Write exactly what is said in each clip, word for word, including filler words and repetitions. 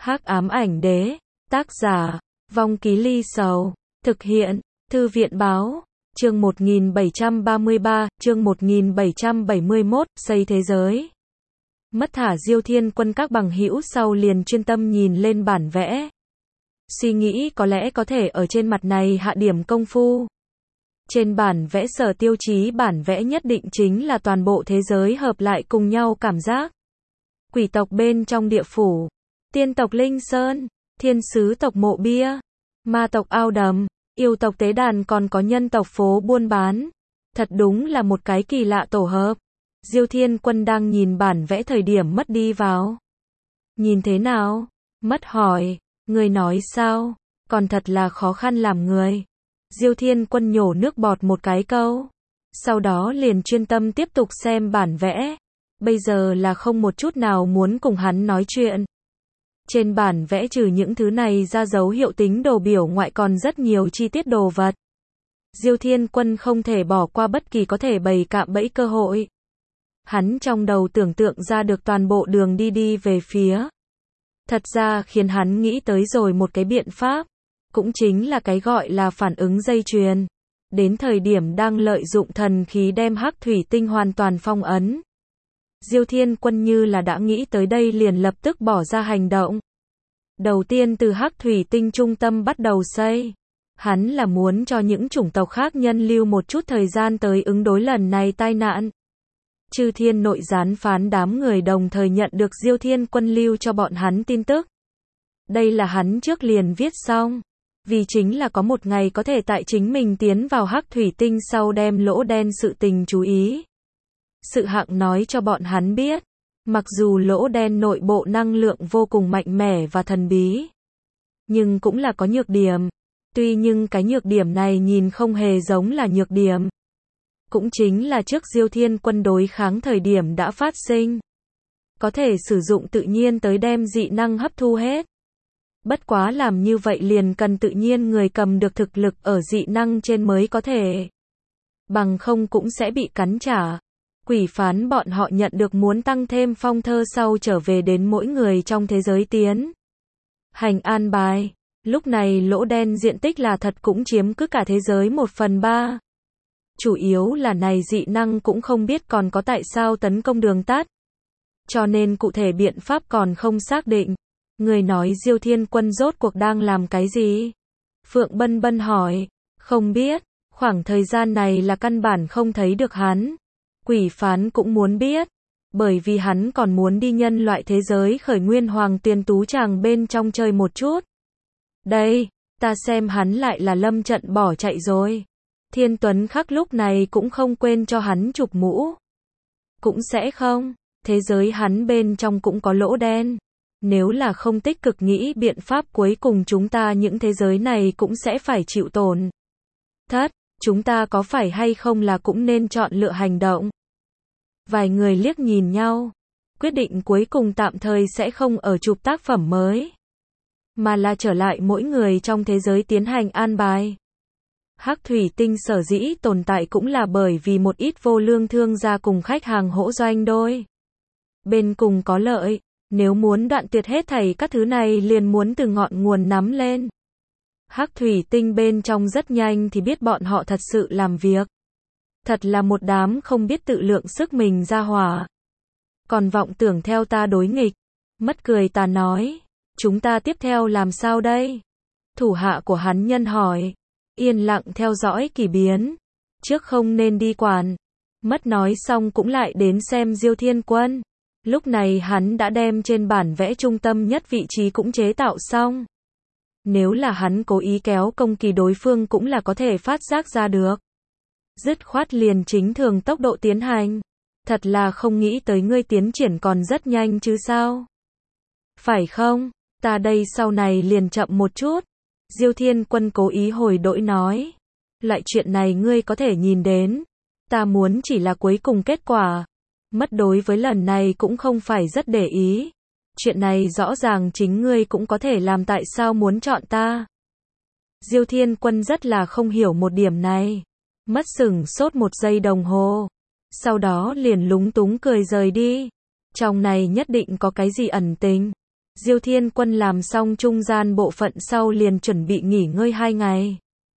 Hắc ám ảnh đế, tác giả, Vong Ký Ly Sầu, thực hiện, Thư viện báo, chương một nghìn bảy trăm ba mươi ba, chương một nghìn bảy trăm bảy mươi mốt, xây thế giới. Mất thả Diêu Thiên Quân các bằng hữu sau liền chuyên tâm nhìn lên bản vẽ. Suy nghĩ có lẽ có thể ở trên mặt này hạ điểm công phu. Trên bản vẽ sở tiêu chí bản vẽ nhất định chính là toàn bộ thế giới hợp lại cùng nhau cảm giác. Quỷ tộc bên trong địa phủ, tiên tộc Linh Sơn, thiên sứ tộc Mộ Bia, ma tộc Ao Đầm, yêu tộc Tế Đàn còn có nhân tộc phố buôn bán. Thật đúng là một cái kỳ lạ tổ hợp. Diêu Thiên Quân đang nhìn bản vẽ thời điểm Mất đi vào. Nhìn thế nào? Mất hỏi, người nói sao? Còn thật là khó khăn làm người. Diêu Thiên Quân nhổ nước bọt một cái câu. Sau đó liền chuyên tâm tiếp tục xem bản vẽ. Bây giờ là không một chút nào muốn cùng hắn nói chuyện. Trên bản vẽ trừ những thứ này ra dấu hiệu tính đồ biểu ngoại còn rất nhiều chi tiết đồ vật. Diêu Thiên Quân không thể bỏ qua bất kỳ có thể bày cạm bẫy cơ hội. Hắn trong đầu tưởng tượng ra được toàn bộ đường đi đi về phía. Thật ra khiến hắn nghĩ tới rồi một cái biện pháp. Cũng chính là cái gọi là phản ứng dây chuyền. Đến thời điểm đang lợi dụng thần khí đem hắc thủy tinh hoàn toàn phong ấn. Diêu Thiên Quân như là đã nghĩ tới đây liền lập tức bỏ ra hành động. Đầu tiên từ hắc thủy tinh trung tâm bắt đầu xây. Hắn là muốn cho những chủng tộc khác nhân lưu một chút thời gian tới ứng đối lần này tai nạn. Chư Thiên nội gián phán đám người đồng thời nhận được Diêu Thiên Quân lưu cho bọn hắn tin tức. Đây là hắn trước liền viết xong. Vì chính là có một ngày có thể tại chính mình tiến vào hắc thủy tinh sau đem lỗ đen sự tình chú ý. Sự hạng nói cho bọn hắn biết. Mặc dù lỗ đen nội bộ năng lượng vô cùng mạnh mẽ và thần bí. Nhưng cũng là có nhược điểm. Tuy nhưng cái nhược điểm này nhìn không hề giống là nhược điểm. Cũng chính là trước Diêu Thiên Quân đối kháng thời điểm đã phát sinh. Có thể sử dụng tự nhiên tới đem dị năng hấp thu hết. Bất quá làm như vậy liền cần tự nhiên người cầm được thực lực ở dị năng trên mới có thể. Bằng không cũng sẽ bị cắn trả. Quỷ phán bọn họ nhận được muốn tăng thêm phong thơ sau trở về đến mỗi người trong thế giới tiến. Hành an bài. Lúc này lỗ đen diện tích là thật cũng chiếm cứ cả thế giới một phần ba. Chủ yếu là này dị năng cũng không biết còn có tại sao tấn công đường tắt. Cho nên cụ thể biện pháp còn không xác định. Người nói Diêu Thiên Quân rốt cuộc đang làm cái gì? Phượng Bân Bân hỏi. Không biết. Khoảng thời gian này là căn bản không thấy được hắn. Quỷ phán cũng muốn biết. Bởi vì hắn còn muốn đi nhân loại thế giới khởi nguyên hoàng tuyên tú tràng bên trong chơi một chút. Đây, ta xem hắn lại là lâm trận bỏ chạy rồi. Thiên Tuấn Khắc lúc này cũng không quên cho hắn chụp mũ. Cũng sẽ không. Thế giới hắn bên trong cũng có lỗ đen. Nếu là không tích cực nghĩ biện pháp cuối cùng chúng ta những thế giới này cũng sẽ phải chịu tổn thất. Chúng ta có phải hay không là cũng nên chọn lựa hành động. Vài người liếc nhìn nhau. Quyết định cuối cùng tạm thời sẽ không ở chụp tác phẩm mới. Mà là trở lại mỗi người trong thế giới tiến hành an bài. Hắc thủy tinh sở dĩ tồn tại cũng là bởi vì một ít vô lương thương gia cùng khách hàng hỗ doanh đôi. Bên cùng có lợi. Nếu muốn đoạn tuyệt hết thảy các thứ này liền muốn từ ngọn nguồn nắm lên. Hắc thủy tinh bên trong rất nhanh thì biết bọn họ thật sự làm việc. Thật là một đám không biết tự lượng sức mình ra hỏa. Còn vọng tưởng theo ta đối nghịch. Mất cười ta nói. Chúng ta tiếp theo làm sao đây? Thủ hạ của hắn nhân hỏi. Yên lặng theo dõi kỳ biến. Trước không nên đi quản. Mất nói xong cũng lại đến xem Diêu Thiên Quân. Lúc này hắn đã đem trên bản vẽ trung tâm nhất vị trí cũng chế tạo xong. Nếu là hắn cố ý kéo công kỳ đối phương cũng là có thể phát giác ra được. Dứt khoát liền chính thường tốc độ tiến hành. Thật là không nghĩ tới ngươi tiến triển còn rất nhanh chứ sao? Phải không? Ta đây sau này liền chậm một chút. Diêu Thiên Quân cố ý hồi đổi nói. Loại chuyện này ngươi có thể nhìn đến. Ta muốn chỉ là cuối cùng kết quả. Mất đối với lần này cũng không phải rất để ý. Chuyện này rõ ràng chính ngươi cũng có thể làm tại sao muốn chọn ta. Diêu Thiên Quân rất là không hiểu một điểm này. Mất sửng sốt một giây đồng hồ. Sau đó liền lúng túng cười rời đi. Trong này nhất định có cái gì ẩn tình. Diêu Thiên Quân làm xong trung gian bộ phận sau liền chuẩn bị nghỉ ngơi hai ngày.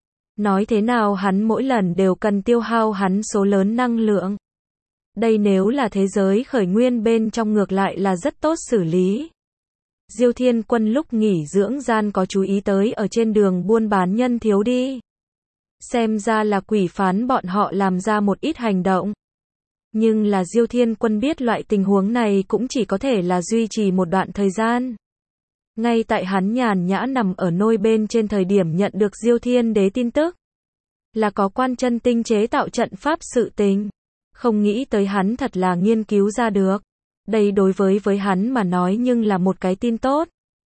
Nói thế nào hắn mỗi lần đều cần tiêu hao hắn số lớn năng lượng. Đây nếu là thế giới khởi nguyên bên trong ngược lại là rất tốt xử lý. Diêu Thiên Quân lúc nghỉ dưỡng gian có chú ý tới ở trên đường buôn bán nhân thiếu đi. Xem ra là quỷ phán bọn họ làm ra một ít hành động. Nhưng là Diêu Thiên Quân biết loại tình huống này cũng chỉ có thể là duy trì một đoạn thời gian. Ngay tại hắn nhàn nhã nằm ở nôi bên trên thời điểm nhận được Diêu Thiên Đế tin tức. Là có quan chân tinh chế tạo trận pháp sự tình. Không nghĩ tới hắn thật là nghiên cứu ra được. Đây đối với với hắn mà nói nhưng là một cái tin tốt.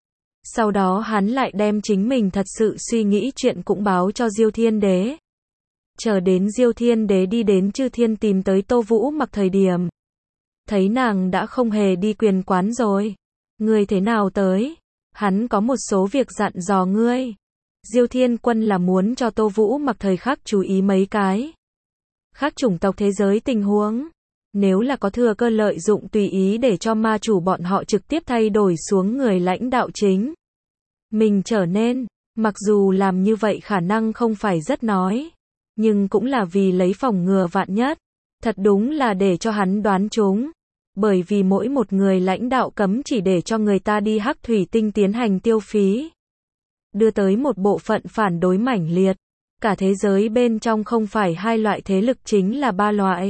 Sau đó hắn lại đem chính mình thật sự suy nghĩ chuyện cũng báo cho Diêu Thiên Đế. Chờ đến Diêu Thiên Đế đi đến Chư Thiên tìm tới Tô Vũ Mặc thời điểm. Thấy nàng đã không hề đi quyền quán rồi. Ngươi thế nào tới? Hắn có một số việc dặn dò ngươi. Diêu Thiên Quân là muốn cho Tô Vũ Mặc thời khắc chú ý mấy cái. Khác chủng tộc thế giới tình huống. Nếu là có thừa cơ lợi dụng tùy ý để cho ma chủ bọn họ trực tiếp thay đổi xuống người lãnh đạo chính. Mình trở nên, mặc dù làm như vậy khả năng không phải rất nói. Nhưng cũng là vì lấy phòng ngừa vạn nhất. Thật đúng là để cho hắn đoán chúng. Bởi vì mỗi một người lãnh đạo cấm chỉ để cho người ta đi hắc thủy tinh tiến hành tiêu phí. Đưa tới một bộ phận phản đối mãnh liệt. Cả thế giới bên trong không phải hai loại thế lực chính là ba loại.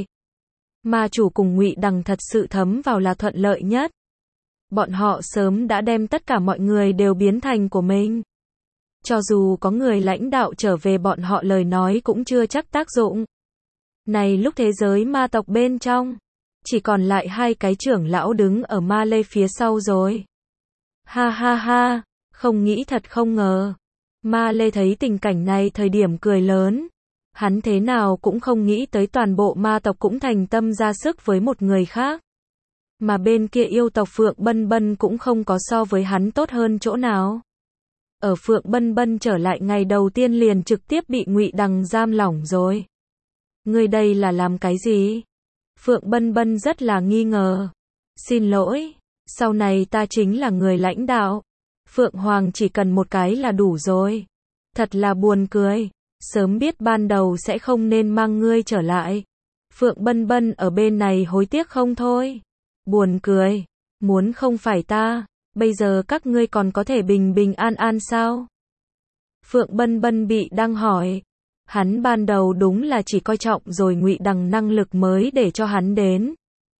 Ma chủ cùng Ngụy Đằng thật sự thấm vào là thuận lợi nhất. Bọn họ sớm đã đem tất cả mọi người đều biến thành của mình. Cho dù có người lãnh đạo trở về bọn họ lời nói cũng chưa chắc tác dụng. Này lúc thế giới ma tộc bên trong, chỉ còn lại hai cái trưởng lão đứng ở Ma Lê phía sau rồi. Ha ha ha, không nghĩ thật không ngờ. Ma Lê thấy tình cảnh này thời điểm cười lớn. Hắn thế nào cũng không nghĩ tới toàn bộ ma tộc cũng thành tâm ra sức với một người khác. Mà bên kia yêu tộc Phượng Bân Bân cũng không có so với hắn tốt hơn chỗ nào. Ở Phượng Bân Bân trở lại ngày đầu tiên liền trực tiếp bị Ngụy Đằng giam lỏng rồi. Ngươi đây là làm cái gì? Phượng Bân Bân rất là nghi ngờ. Xin lỗi, sau này ta chính là người lãnh đạo. Phượng Hoàng chỉ cần một cái là đủ rồi. Thật là buồn cười. Sớm biết ban đầu sẽ không nên mang ngươi trở lại. Phượng Bân Bân ở bên này hối tiếc không thôi. Buồn cười. Muốn không phải ta, bây giờ các ngươi còn có thể bình bình an an sao? Phượng Bân Bân bị đang hỏi. Hắn ban đầu đúng là chỉ coi trọng rồi Ngụy Đằng năng lực mới để cho hắn đến.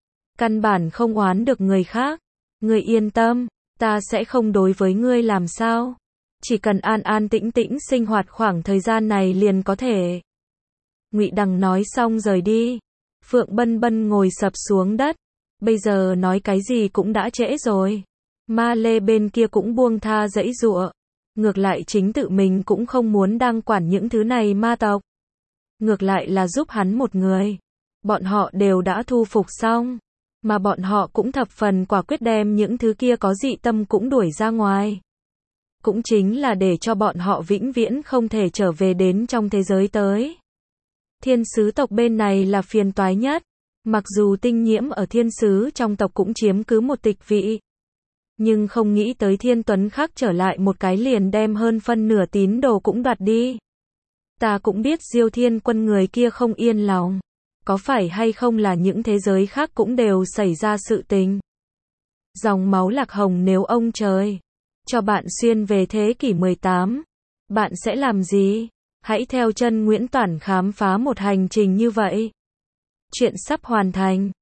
Căn bản không oán được người khác. Ngươi yên tâm, ta sẽ không đối với ngươi làm sao. Chỉ cần an an tĩnh tĩnh sinh hoạt khoảng thời gian này liền có thể. Ngụy Đằng nói xong rời đi. Phượng Bân Bân ngồi sập xuống đất. Bây giờ nói cái gì cũng đã trễ rồi. Ma Lê bên kia cũng buông tha giãy giụa. Ngược lại chính tự mình cũng không muốn đang quản những thứ này ma tộc. Ngược lại là giúp hắn một người. Bọn họ đều đã thu phục xong. Mà bọn họ cũng thập phần quả quyết đem những thứ kia có dị tâm cũng đuổi ra ngoài. Cũng chính là để cho bọn họ vĩnh viễn không thể trở về đến trong thế giới tới. Thiên sứ tộc bên này là phiền toái nhất. Mặc dù tinh nhiễm ở thiên sứ trong tộc cũng chiếm cứ một tịch vị. Nhưng không nghĩ tới Thiên Tuấn Khắc trở lại một cái liền đem hơn phân nửa tín đồ cũng đoạt đi. Ta cũng biết Diêu Thiên Quân người kia không yên lòng. Có phải hay không là những thế giới khác cũng đều xảy ra sự tình. Dòng máu Lạc Hồng nếu ông trời cho bạn xuyên về thế kỷ mười tám, bạn sẽ làm gì? Hãy theo chân Nguyễn Toản khám phá một hành trình như vậy. Chuyện sắp hoàn thành.